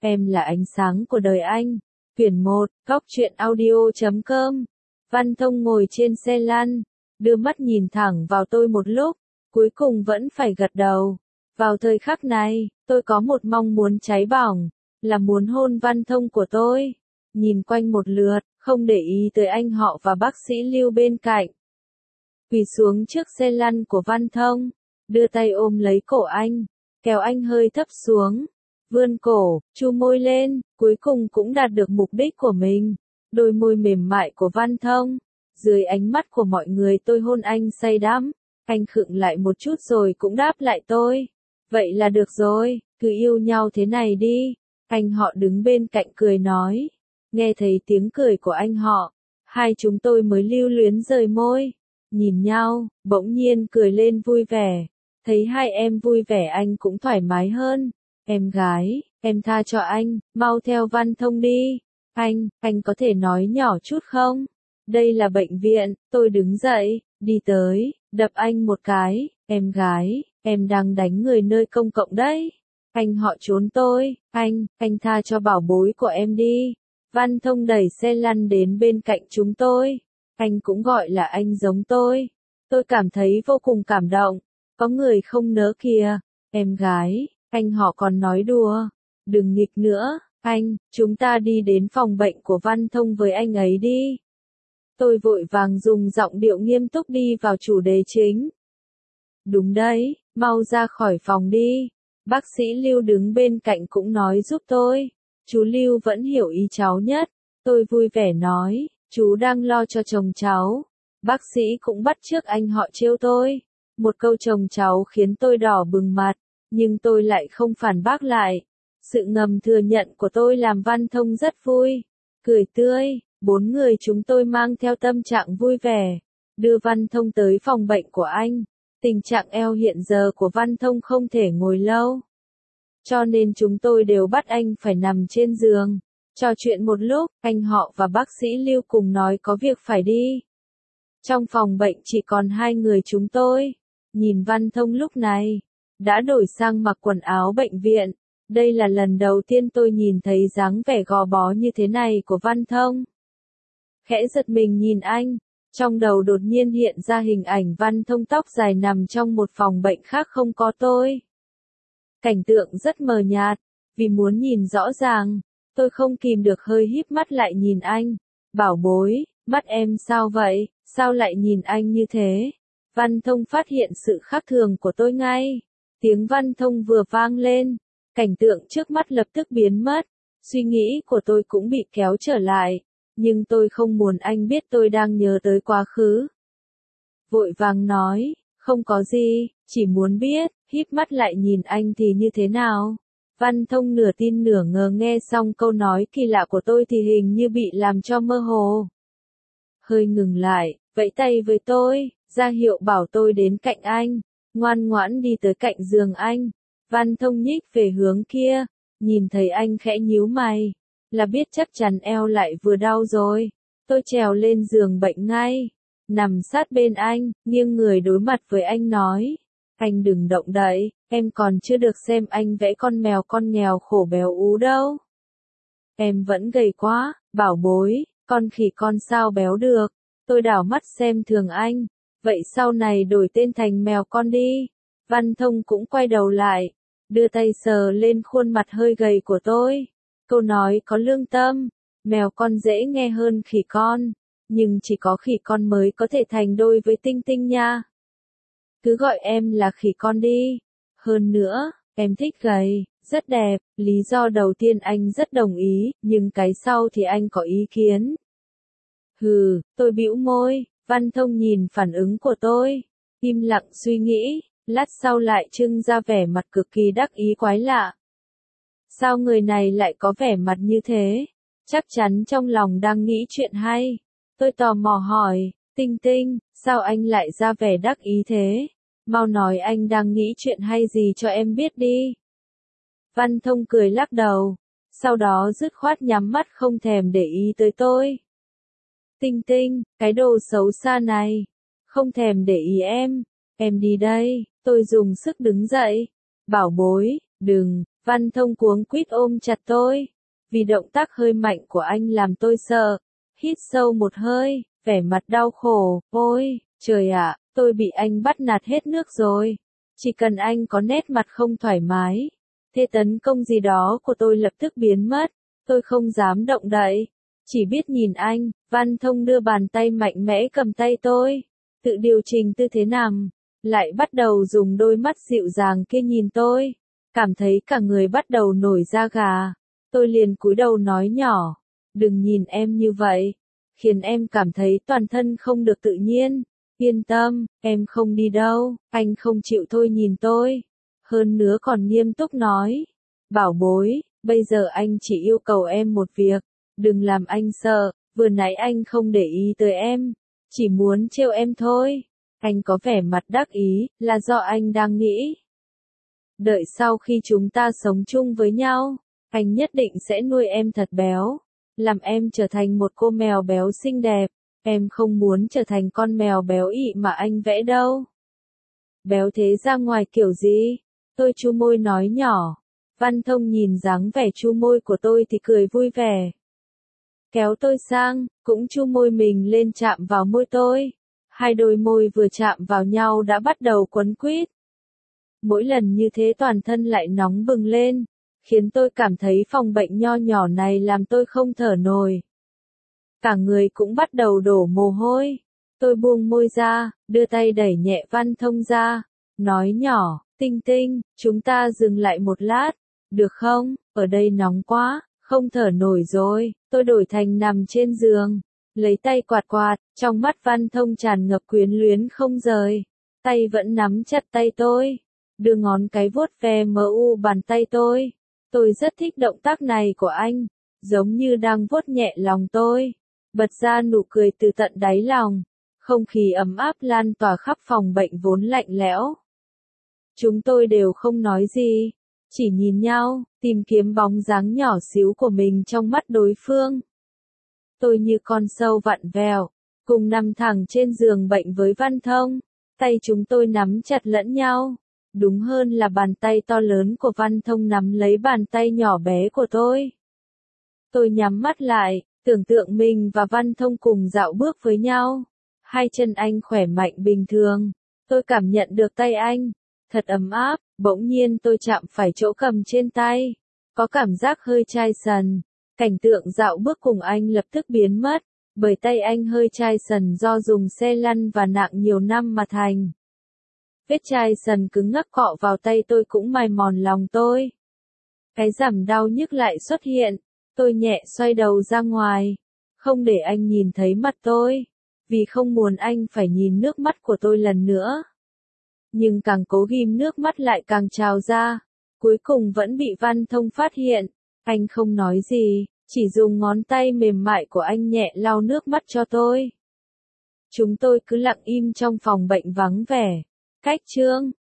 em là ánh sáng của đời anh. Quyển 1, Góc truyện audio.com. Văn Thông ngồi trên xe lăn, đưa mắt nhìn thẳng vào tôi một lúc, cuối cùng vẫn phải gật đầu. Vào thời khắc này, tôi có một mong muốn cháy bỏng, là muốn hôn Văn Thông của tôi. Nhìn quanh một lượt, không để ý tới anh họ và bác sĩ Lưu bên cạnh. Quỳ xuống trước xe lăn của Văn Thông, đưa tay ôm lấy cổ anh, kéo anh hơi thấp xuống, vươn cổ, chu môi lên, cuối cùng cũng đạt được mục đích của mình. Đôi môi mềm mại của Văn Thông, dưới ánh mắt của mọi người tôi hôn anh say đắm, anh khựng lại một chút rồi cũng đáp lại tôi. Vậy là được rồi, cứ yêu nhau thế này đi. Anh họ đứng bên cạnh cười nói. Nghe thấy tiếng cười của anh họ, hai chúng tôi mới lưu luyến rời môi, nhìn nhau, bỗng nhiên cười lên vui vẻ. Thấy hai em vui vẻ anh cũng thoải mái hơn. Em gái, em tha cho anh, mau theo Văn Thông đi. Anh có thể nói nhỏ chút không? Đây là bệnh viện. Tôi đứng dậy, đi tới, đập anh một cái. Em gái, em đang đánh người nơi công cộng đấy. Anh họ trốn tôi. Anh tha cho bảo bối của em đi. Văn Thông đẩy xe lăn đến bên cạnh chúng tôi. Anh cũng gọi là anh giống tôi. Tôi cảm thấy vô cùng cảm động. Có người không nỡ kìa. Em gái, anh họ còn nói đùa. Đừng nghịch nữa. Chúng ta đi đến phòng bệnh của Văn Thông với anh ấy đi. Tôi vội vàng dùng giọng điệu nghiêm túc đi vào chủ đề chính. Đúng đấy, mau ra khỏi phòng đi. Bác sĩ Lưu đứng bên cạnh cũng nói giúp tôi. Chú Lưu vẫn hiểu ý cháu nhất. Tôi vui vẻ nói, chú đang lo cho chồng cháu. Bác sĩ cũng bắt chước anh họ trêu tôi. Một câu chồng cháu khiến tôi đỏ bừng mặt, nhưng tôi lại không phản bác lại. Sự ngầm thừa nhận của tôi làm Văn Thông rất vui. Cười tươi, bốn người chúng tôi mang theo tâm trạng vui vẻ, đưa Văn Thông tới phòng bệnh của anh. Tình trạng eo hiện giờ của Văn Thông không thể ngồi lâu, cho nên chúng tôi đều bắt anh phải nằm trên giường. Trò chuyện một lúc, anh họ và bác sĩ Lưu cùng nói có việc phải đi. Trong phòng bệnh chỉ còn hai người chúng tôi. Nhìn Văn Thông lúc này, đã đổi sang mặc quần áo bệnh viện. Đây là lần đầu tiên tôi nhìn thấy dáng vẻ gò bó như thế này của Văn Thông. Khẽ giật mình nhìn anh, trong đầu đột nhiên hiện ra hình ảnh Văn Thông tóc dài nằm trong một phòng bệnh khác không có tôi. Cảnh tượng rất mờ nhạt, vì muốn nhìn rõ ràng, tôi không kìm được hơi híp mắt lại nhìn anh. Bảo bối, mắt em sao vậy, sao lại nhìn anh như thế? Văn Thông phát hiện sự khác thường của tôi ngay. Tiếng Văn Thông vừa vang lên, cảnh tượng trước mắt lập tức biến mất. Suy nghĩ của tôi cũng bị kéo trở lại, nhưng tôi không muốn anh biết tôi đang nhớ tới quá khứ. Vội vàng nói, không có gì, chỉ muốn biết, híp mắt lại nhìn anh thì như thế nào. Văn Thông nửa tin nửa ngờ nghe xong câu nói kỳ lạ của tôi thì hình như bị làm cho mơ hồ. Hơi ngừng lại, vẫy tay với tôi, ra hiệu bảo tôi đến cạnh anh, ngoan ngoãn đi tới cạnh giường anh. Văn Thông nhích về hướng kia, nhìn thấy anh khẽ nhíu mày, là biết chắc chắn eo lại vừa đau rồi. Tôi trèo lên giường bệnh ngay, nằm sát bên anh, nghiêng người đối mặt với anh nói. Anh đừng động đậy, em còn chưa được xem anh vẽ con mèo con nghèo khổ béo ú đâu. Em vẫn gầy quá, bảo bối, con khỉ con sao béo được. Tôi đảo mắt xem thường anh, vậy sau này đổi tên thành mèo con đi. Văn Thông cũng quay đầu lại, đưa tay sờ lên khuôn mặt hơi gầy của tôi. Câu nói có lương tâm, mèo con dễ nghe hơn khỉ con, nhưng chỉ có khỉ con mới có thể thành đôi với Tinh Tinh nha. Cứ gọi em là khỉ con đi. Hơn nữa, em thích gầy, rất đẹp. Lý do đầu tiên anh rất đồng ý, nhưng cái sau thì anh có ý kiến. Hừ, tôi bĩu môi. Văn Thông nhìn phản ứng của tôi, im lặng suy nghĩ, lát sau lại trưng ra vẻ mặt cực kỳ đắc ý quái lạ. Sao người này lại có vẻ mặt như thế? Chắc chắn trong lòng đang nghĩ chuyện hay. Tôi tò mò hỏi, Tinh Tinh, sao anh lại ra vẻ đắc ý thế? Mau nói anh đang nghĩ chuyện hay gì cho em biết đi. Văn Thông cười lắc đầu, sau đó dứt khoát nhắm mắt không thèm để ý tới tôi. Tinh Tinh, cái đồ xấu xa này, không thèm để ý em đi đây. Tôi dùng sức đứng dậy. Bảo bối, đừng. Văn Thông cuống quýt ôm chặt tôi. Vì động tác hơi mạnh của anh làm tôi sợ. Hít sâu một hơi, vẻ mặt đau khổ. Ôi, trời ạ, tôi bị anh bắt nạt hết nước rồi. Chỉ cần anh có nét mặt không thoải mái, thế tấn công gì đó của tôi lập tức biến mất. Tôi không dám động đậy. Chỉ biết nhìn anh. Văn Thông đưa bàn tay mạnh mẽ cầm tay tôi. Tự điều chỉnh tư thế nằm. Lại bắt đầu dùng đôi mắt dịu dàng kia nhìn tôi. Cảm thấy cả người bắt đầu nổi da gà. Tôi liền cúi đầu nói nhỏ. Đừng nhìn em như vậy. Khiến em cảm thấy toàn thân không được tự nhiên. Yên tâm, em không đi đâu. Anh không chịu thôi nhìn tôi. Hơn nữa còn nghiêm túc nói. Bảo bối, bây giờ anh chỉ yêu cầu em một việc. Đừng làm anh sợ. Vừa nãy anh không để ý tới em. Chỉ muốn trêu em thôi. Anh có vẻ mặt đắc ý, là do anh đang nghĩ. Đợi sau khi chúng ta sống chung với nhau, anh nhất định sẽ nuôi em thật béo. Làm em trở thành một cô mèo béo xinh đẹp. Em không muốn trở thành con mèo béo ị mà anh vẽ đâu. Béo thế ra ngoài kiểu gì? Tôi chu môi nói nhỏ. Văn Thông nhìn dáng vẻ chu môi của tôi thì cười vui vẻ. Kéo tôi sang, cũng chu môi mình lên chạm vào môi tôi. Hai đôi môi vừa chạm vào nhau đã bắt đầu quấn quýt. Mỗi lần như thế toàn thân lại nóng bừng lên, khiến tôi cảm thấy phòng bệnh nho nhỏ này làm tôi không thở nổi. Cả người cũng bắt đầu đổ mồ hôi. Tôi buông môi ra, đưa tay đẩy nhẹ Văn Thông ra, nói nhỏ, Tinh Tinh, chúng ta dừng lại một lát, được không? Ở đây nóng quá, không thở nổi rồi. Tôi đổi thành nằm trên giường, lấy tay quạt quạt, trong mắt Văn Thông tràn ngập quyến luyến không rời. Tay vẫn nắm chặt tay tôi, đưa ngón cái vuốt ve bàn tay tôi. Tôi rất thích động tác này của anh, giống như đang vuốt nhẹ lòng tôi. Bật ra nụ cười từ tận đáy lòng. Không khí ấm áp lan tỏa khắp phòng bệnh vốn lạnh lẽo. Chúng tôi đều không nói gì, chỉ nhìn nhau, tìm kiếm bóng dáng nhỏ xíu của mình trong mắt đối phương. Tôi như con sâu vặn vẹo, cùng nằm thẳng trên giường bệnh với Văn Thông. Tay chúng tôi nắm chặt lẫn nhau. Đúng hơn là bàn tay to lớn của Văn Thông nắm lấy bàn tay nhỏ bé của tôi. Tôi nhắm mắt lại, tưởng tượng mình và Văn Thông cùng dạo bước với nhau. Hai chân anh khỏe mạnh bình thường. Tôi cảm nhận được tay anh. Thật ấm áp, bỗng nhiên tôi chạm phải chỗ cầm trên tay. Có cảm giác hơi chai sần. Cảnh tượng dạo bước cùng anh lập tức biến mất. Bởi tay anh hơi chai sần do dùng xe lăn và nặng nhiều năm mà thành. Vết chai sần cứng ngắc cọ vào tay tôi cũng mài mòn lòng tôi. Cái giảm đau nhức lại xuất hiện. Tôi nhẹ xoay đầu ra ngoài. Không để anh nhìn thấy mặt tôi. Vì không muốn anh phải nhìn nước mắt của tôi lần nữa. Nhưng càng cố ghim nước mắt lại càng trào ra. Cuối cùng vẫn bị Văn Thông phát hiện. Anh không nói gì, chỉ dùng ngón tay mềm mại của anh nhẹ lau nước mắt cho tôi. Chúng tôi cứ lặng im trong phòng bệnh vắng vẻ. Cách chương